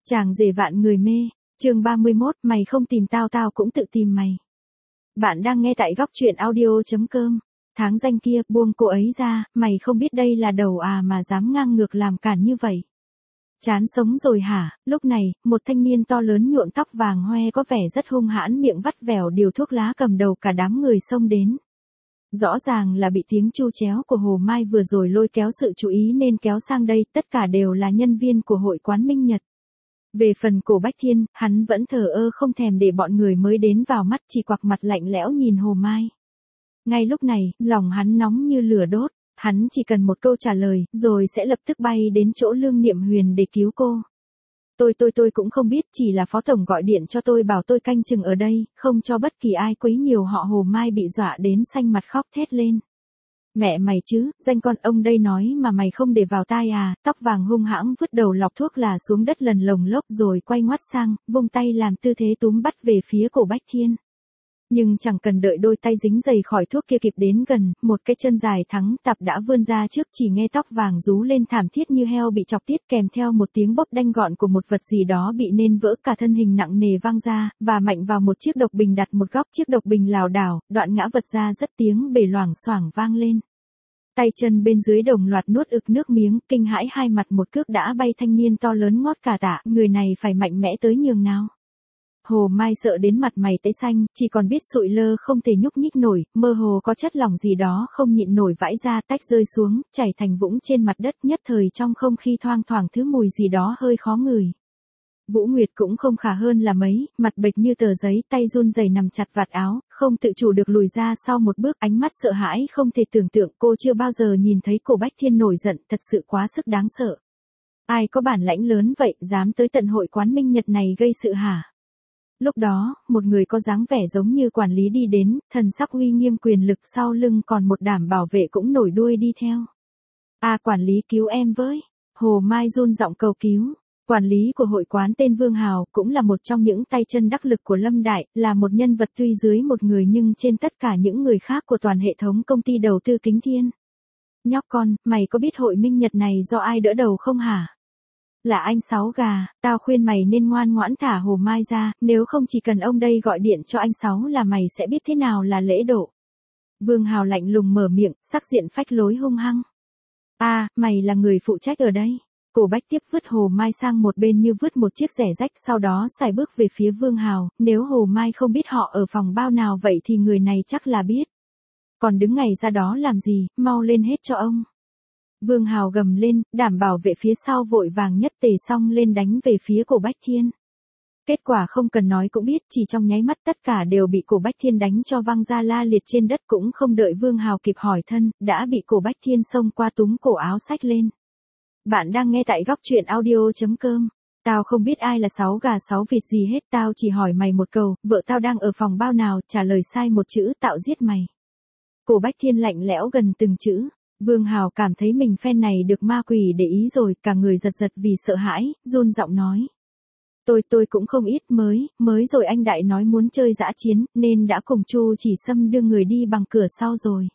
Chàng rể vạn người mê, chương 31, mày không tìm tao tao cũng tự tìm mày. Bạn đang nghe tại góc truyện audio.com. Tháng danh kia, buông cô ấy ra, mày không biết đây là đầu à mà dám ngang ngược làm cản như vậy. Chán sống rồi hả? Lúc này, một thanh niên to lớn nhuộm tóc vàng hoe có vẻ rất hung hãn, miệng vắt vẻo điều thuốc lá cầm đầu cả đám người xông đến. Rõ ràng là bị tiếng chu chéo của Hồ Mai vừa rồi lôi kéo sự chú ý nên kéo sang đây, tất cả đều là nhân viên của hội quán Minh Nhật. Về phần Cổ Bách Thiên, hắn vẫn thờ ơ không thèm để bọn người mới đến vào mắt, chỉ quặc mặt lạnh lẽo nhìn Hồ Mai. Ngay lúc này, lòng hắn nóng như lửa đốt, hắn chỉ cần một câu trả lời, rồi sẽ lập tức bay đến chỗ Lương Niệm Huyền để cứu cô. Tôi cũng không biết, chỉ là phó tổng gọi điện cho tôi bảo tôi canh chừng ở đây, không cho bất kỳ ai quấy nhiều họ. Hồ Mai bị dọa đến xanh mặt khóc thét lên. Mẹ mày chứ, danh con ông đây nói mà mày không để vào tai à? Tóc vàng hung hãng vứt đầu lọc thuốc là xuống đất lần lồng lốc rồi quay ngoắt sang, vung tay làm tư thế túm bắt về phía Cổ Bách Thiên. Nhưng chẳng cần đợi đôi tay dính dày khỏi thuốc kia kịp đến gần, một cái chân dài thắng tạp đã vươn ra trước, chỉ nghe tóc vàng rú lên thảm thiết như heo bị chọc tiết, kèm theo một tiếng bóp đanh gọn của một vật gì đó bị nên vỡ, cả thân hình nặng nề văng ra, và mạnh vào một chiếc độc bình đặt một góc. Chiếc độc bình lảo đảo, đoạn ngã vật ra rất, tiếng bể loảng xoảng vang lên. Tay chân bên dưới đồng loạt nuốt ực nước miếng, kinh hãi hai mặt một cước đã bay thanh niên to lớn ngót cả tạ, người này phải mạnh mẽ tới nhường nào. Hồ Mai sợ đến mặt mày tái xanh, chỉ còn biết sụi lơ không thể nhúc nhích nổi, mơ hồ có chất lỏng gì đó không nhịn nổi vãi ra, tách rơi xuống, chảy thành vũng trên mặt đất, nhất thời trong không khí thoang thoảng thứ mùi gì đó hơi khó ngửi. Vũ Nguyệt cũng không khá hơn là mấy, mặt bệch như tờ giấy, tay run rẩy nằm chặt vạt áo, không tự chủ được lùi ra sau một bước, ánh mắt sợ hãi không thể tưởng tượng. Cô chưa bao giờ nhìn thấy Cổ Bách Thiên nổi giận, thật sự quá sức đáng sợ. Ai có bản lãnh lớn vậy, dám tới tận hội quán Minh Nhật này gây sự hả? Lúc đó, một người có dáng vẻ giống như quản lý đi đến, thần sắc uy nghiêm, quyền lực sau lưng còn một đảm bảo vệ cũng nổi đuôi đi theo. Quản lý cứu em với. Hồ Mai run giọng cầu cứu. Quản lý của hội quán tên Vương Hào, cũng là một trong những tay chân đắc lực của Lâm Đại, là một nhân vật tuy dưới một người nhưng trên tất cả những người khác của toàn hệ thống công ty đầu tư Kính Thiên. Nhóc con, mày có biết hội Minh Nhật này do ai đỡ đầu không hả? Là anh Sáu Gà, tao khuyên mày nên ngoan ngoãn thả Hồ Mai ra, nếu không chỉ cần ông đây gọi điện cho anh Sáu là mày sẽ biết thế nào là lễ độ. Vương Hào lạnh lùng mở miệng, sắc diện phách lối hung hăng. Mày là người phụ trách ở đây. Cổ Bách tiếp vứt Hồ Mai sang một bên như vứt một chiếc rẻ rách, sau đó sải bước về phía Vương Hào. Nếu Hồ Mai không biết họ ở phòng bao nào vậy thì người này chắc là biết. Còn đứng ngay ra đó làm gì, mau lên hết cho ông. Vương Hào gầm lên, đảm bảo vệ phía sau vội vàng nhất tề xong lên đánh về phía Cổ Bách Thiên. Kết quả không cần nói cũng biết, chỉ trong nháy mắt tất cả đều bị Cổ Bách Thiên đánh cho văng ra la liệt trên đất, cũng không đợi Vương Hào kịp hỏi thân, đã bị Cổ Bách Thiên xông qua túm cổ áo xách lên. Bạn đang nghe tại góc truyện audio.com. Tao không biết ai là Sáu Gà Sáu Vịt gì hết, tao chỉ hỏi mày một câu, vợ tao đang ở phòng bao nào, trả lời sai một chữ tao giết mày. Cổ Bách Thiên lạnh lẽo gần từng chữ. Vương Hào cảm thấy mình phen này được ma quỷ để ý rồi, cả người giật giật vì sợ hãi, run giọng nói. Tôi cũng không ít, mới rồi anh Đại nói muốn chơi dã chiến, nên đã cùng Chu Chỉ Sâm đưa người đi bằng cửa sau rồi.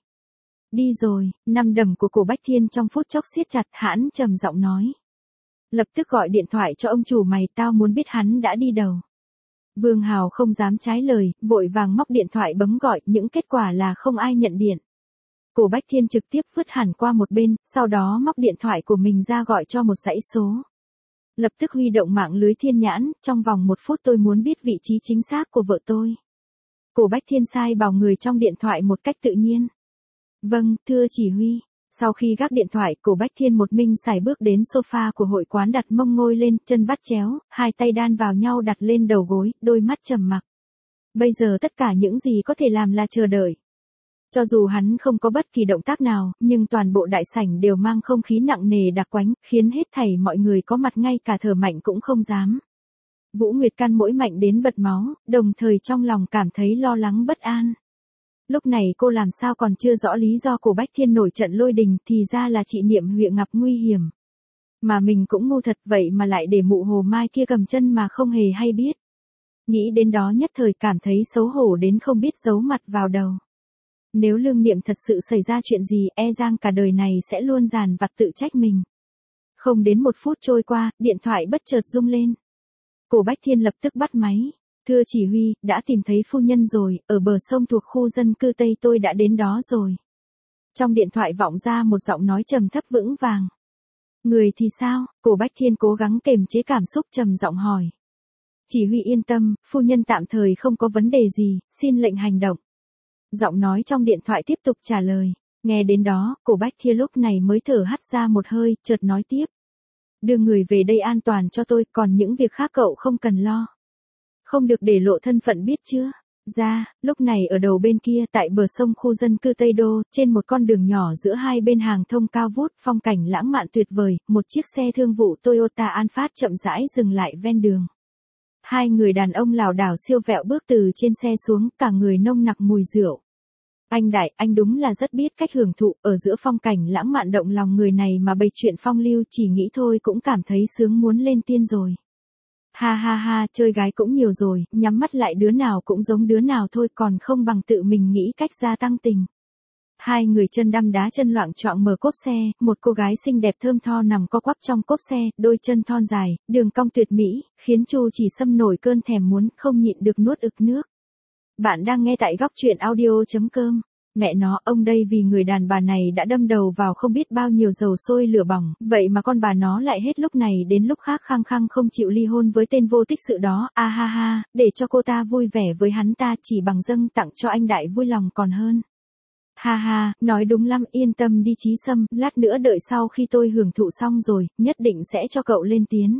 Đi rồi, năm đấm của Cổ Bách Thiên trong phút chốc siết chặt, hãn trầm giọng nói. Lập tức gọi điện thoại cho ông chủ mày, tao muốn biết hắn đã đi đâu. Vương Hào không dám trái lời, vội vàng móc điện thoại bấm gọi, những kết quả là không ai nhận điện. Cổ Bách Thiên trực tiếp vứt hẳn qua một bên, sau đó móc điện thoại của mình ra gọi cho một dãy số. Lập tức huy động mạng lưới thiên nhãn, trong vòng 1 phút tôi muốn biết vị trí chính xác của vợ tôi. Cổ Bách Thiên sai bảo người trong điện thoại một cách tự nhiên. Vâng, thưa chỉ huy. Sau khi gác điện thoại, Cổ Bách Thiên một mình sải bước đến sofa của hội quán, đặt mông ngồi lên, chân vắt chéo, hai tay đan vào nhau đặt lên đầu gối, đôi mắt trầm mặc. Bây giờ tất cả những gì có thể làm là chờ đợi. Cho dù hắn không có bất kỳ động tác nào, nhưng toàn bộ đại sảnh đều mang không khí nặng nề đặc quánh, khiến hết thảy mọi người có mặt ngay cả thở mạnh cũng không dám. Vũ Nguyệt căn mỗi mạnh đến bật máu, đồng thời trong lòng cảm thấy lo lắng bất an. Lúc này cô làm sao còn chưa rõ lý do Cổ Bách Thiên nổi trận lôi đình, thì ra là chị Niệm Huệ gặp nguy hiểm. Mà mình cũng ngu thật vậy mà lại để mụ Hồ Mai kia cầm chân mà không hề hay biết. Nghĩ đến đó nhất thời cảm thấy xấu hổ đến không biết giấu mặt vào đầu. Nếu Lương Niệm thật sự xảy ra chuyện gì, e rằng cả đời này sẽ luôn dằn vặt tự trách mình. Không đến 1 phút trôi qua, điện thoại bất chợt rung lên. Cổ Bách Thiên lập tức bắt máy. Thưa chỉ huy, đã tìm thấy phu nhân rồi, ở bờ sông thuộc khu dân cư Tây tôi đã đến đó rồi. Trong điện thoại vọng ra một giọng nói trầm thấp vững vàng. Người thì sao? Cổ Bách Thiên cố gắng kềm chế cảm xúc trầm giọng hỏi. Chỉ huy yên tâm, phu nhân tạm thời không có vấn đề gì, xin lệnh hành động. Giọng nói trong điện thoại tiếp tục trả lời. Nghe đến đó, Cổ Bách Thiên lúc này mới thở hắt ra một hơi, chợt nói tiếp. Đưa người về đây an toàn cho tôi, còn những việc khác cậu không cần lo. Không được để lộ thân phận biết chưa? Lúc này ở đầu bên kia tại bờ sông khu dân cư Tây Đô, trên một con đường nhỏ giữa hai bên hàng thông cao vút, phong cảnh lãng mạn tuyệt vời, một chiếc xe thương vụ Toyota Alphard chậm rãi dừng lại ven đường. Hai người đàn ông lảo đảo siêu vẹo bước từ trên xe xuống, cả người nồng nặc mùi rượu. Anh Đại, anh đúng là rất biết cách hưởng thụ, ở giữa phong cảnh lãng mạn động lòng người này mà bày chuyện phong lưu, chỉ nghĩ thôi cũng cảm thấy sướng muốn lên tiên rồi. Ha ha ha, chơi gái cũng nhiều rồi, nhắm mắt lại đứa nào cũng giống đứa nào thôi, còn không bằng tự mình nghĩ cách gia tăng tình. Hai người chân đăm đá chân loạng choạng mở cốp xe, một cô gái xinh đẹp thơm tho nằm co quắp trong cốp xe, đôi chân thon dài, đường cong tuyệt mỹ, khiến Chu Chỉ Sâm nổi cơn thèm muốn, không nhịn được nuốt ực nước. Bạn đang nghe tại góc truyện audio.com. Mẹ nó, ông đây vì người đàn bà này đã đâm đầu vào không biết bao nhiêu dầu sôi lửa bỏng, vậy mà con bà nó lại hết lúc này đến lúc khác khăng khăng không chịu ly hôn với tên vô tích sự đó, a ha ha, để cho cô ta vui vẻ với hắn ta chỉ bằng dâng tặng cho anh Đại vui lòng còn hơn. Ha ha, nói đúng lắm, yên tâm đi Chí Sâm, lát nữa đợi sau khi tôi hưởng thụ xong rồi, nhất định sẽ cho cậu lên tiến.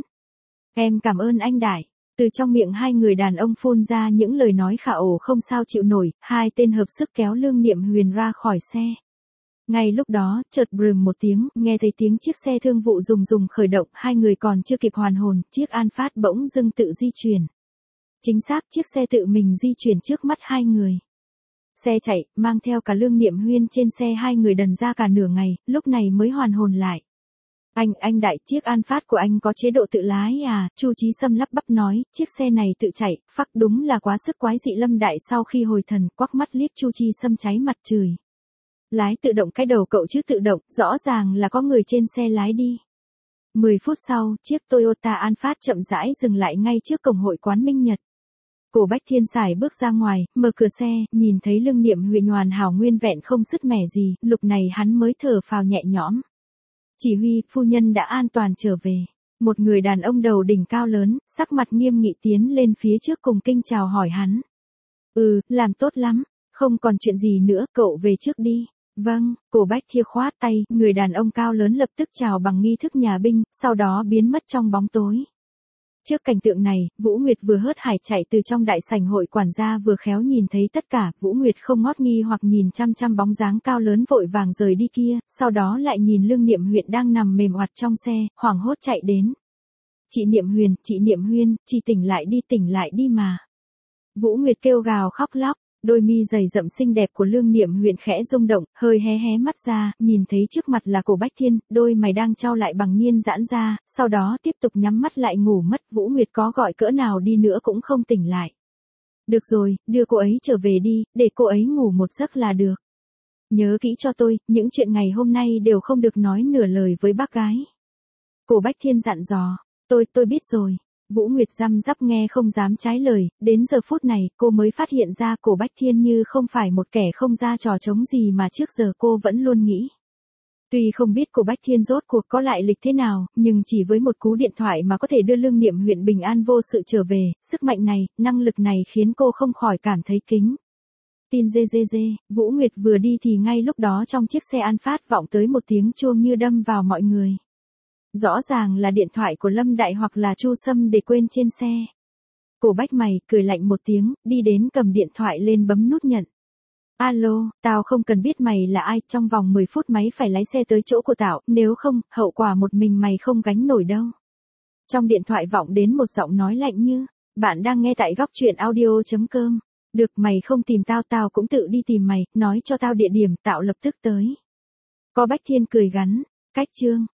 Em cảm ơn anh Đại. Từ trong miệng hai người đàn ông phun ra những lời nói khả ổ không sao chịu nổi, hai tên hợp sức kéo Lương Niệm Huyền ra khỏi xe. Ngay lúc đó, chợt brừm một tiếng, nghe thấy tiếng chiếc xe thương vụ rùng khởi động, hai người còn chưa kịp hoàn hồn, chiếc Alphard bỗng dưng tự di chuyển. Chính xác, chiếc xe tự mình di chuyển trước mắt hai người. Xe chạy, mang theo cả Lương Niệm Huyên trên xe, hai người đần ra cả nửa ngày, lúc này mới hoàn hồn lại. Anh Đại, chiếc Alphard của anh có chế độ tự lái à? Chu Chí Sâm lắp bắp nói, chiếc xe này tự chạy, phắc đúng là quá sức quái dị. Lâm Đại sau khi hồi thần, quắc mắt liếc Chu Chí Sâm cháy mặt chửi. Lái tự động cái đầu cậu chứ tự động, rõ ràng là có người trên xe lái đi. 10 phút sau, chiếc Toyota Alphard chậm rãi dừng lại ngay trước cổng hội quán Minh Nhật. Cổ Bách Thiên xài bước ra ngoài, mở cửa xe, nhìn thấy Lương Niệm Huyền hoàn hảo nguyên vẹn không sứt mẻ gì, lúc này hắn mới thở phào nhẹ nhõm. Chỉ huy, phu nhân đã an toàn trở về. Một người đàn ông đầu đỉnh cao lớn, sắc mặt nghiêm nghị tiến lên phía trước cùng kinh chào hỏi hắn. Làm tốt lắm, không còn chuyện gì nữa, cậu về trước đi. Vâng, Cổ Bách Thiên khoát tay, người đàn ông cao lớn lập tức chào bằng nghi thức nhà binh, sau đó biến mất trong bóng tối. Trước cảnh tượng này, Vũ Nguyệt vừa hớt hải chạy từ trong đại sảnh hội quản gia vừa khéo nhìn thấy tất cả, Vũ Nguyệt không ngót nghi hoặc nhìn chăm chăm bóng dáng cao lớn vội vàng rời đi kia, sau đó lại nhìn Lương Niệm Huyền đang nằm mềm oặt trong xe, hoảng hốt chạy đến. Chị Niệm Huyên, chị tỉnh lại đi mà. Vũ Nguyệt kêu gào khóc lóc. Đôi mi dày rậm xinh đẹp của Lương Niệm Huyền khẽ rung động, hơi hé mắt ra, nhìn thấy trước mặt là Cổ Bách Thiên, đôi mày đang chau lại bằng nhiên giãn ra, sau đó tiếp tục nhắm mắt lại ngủ mất. Vũ Nguyệt có gọi cỡ nào đi nữa cũng không tỉnh lại. Được rồi, đưa cô ấy trở về đi, để cô ấy ngủ một giấc là được. Nhớ kỹ cho tôi, những chuyện ngày hôm nay đều không được nói nửa lời với bác gái. Cổ Bách Thiên dặn dò, tôi biết rồi. Vũ Nguyệt răm rắp nghe không dám trái lời, đến giờ phút này cô mới phát hiện ra Cổ Bách Thiên như không phải một kẻ không ra trò trống gì mà trước giờ cô vẫn luôn nghĩ. Tuy không biết Cổ Bách Thiên rốt cuộc có lại lịch thế nào, nhưng chỉ với một cú điện thoại mà có thể đưa Lương Niệm Huyền bình an vô sự trở về, sức mạnh này, năng lực này khiến cô không khỏi cảm thấy kính. Tin dê, Vũ Nguyệt vừa đi thì ngay lúc đó trong chiếc xe Alphard vọng tới một tiếng chuông như đâm vào mọi người. Rõ ràng là điện thoại của Lâm Đại hoặc là Chu Sâm để quên trên xe. Cổ Bách mày cười lạnh một tiếng, đi đến cầm điện thoại lên bấm nút nhận. Alo, tao không cần biết mày là ai, trong vòng 10 phút máy phải lái xe tới chỗ của tao, nếu không, hậu quả một mình mày không gánh nổi đâu. Trong điện thoại vọng đến một giọng nói lạnh như, bạn đang nghe tại góc truyện audio.com. Được, mày không tìm tao cũng tự đi tìm mày, nói cho tao địa điểm, tao lập tức tới. Cổ Bách Thiên cười gắn, cách chương.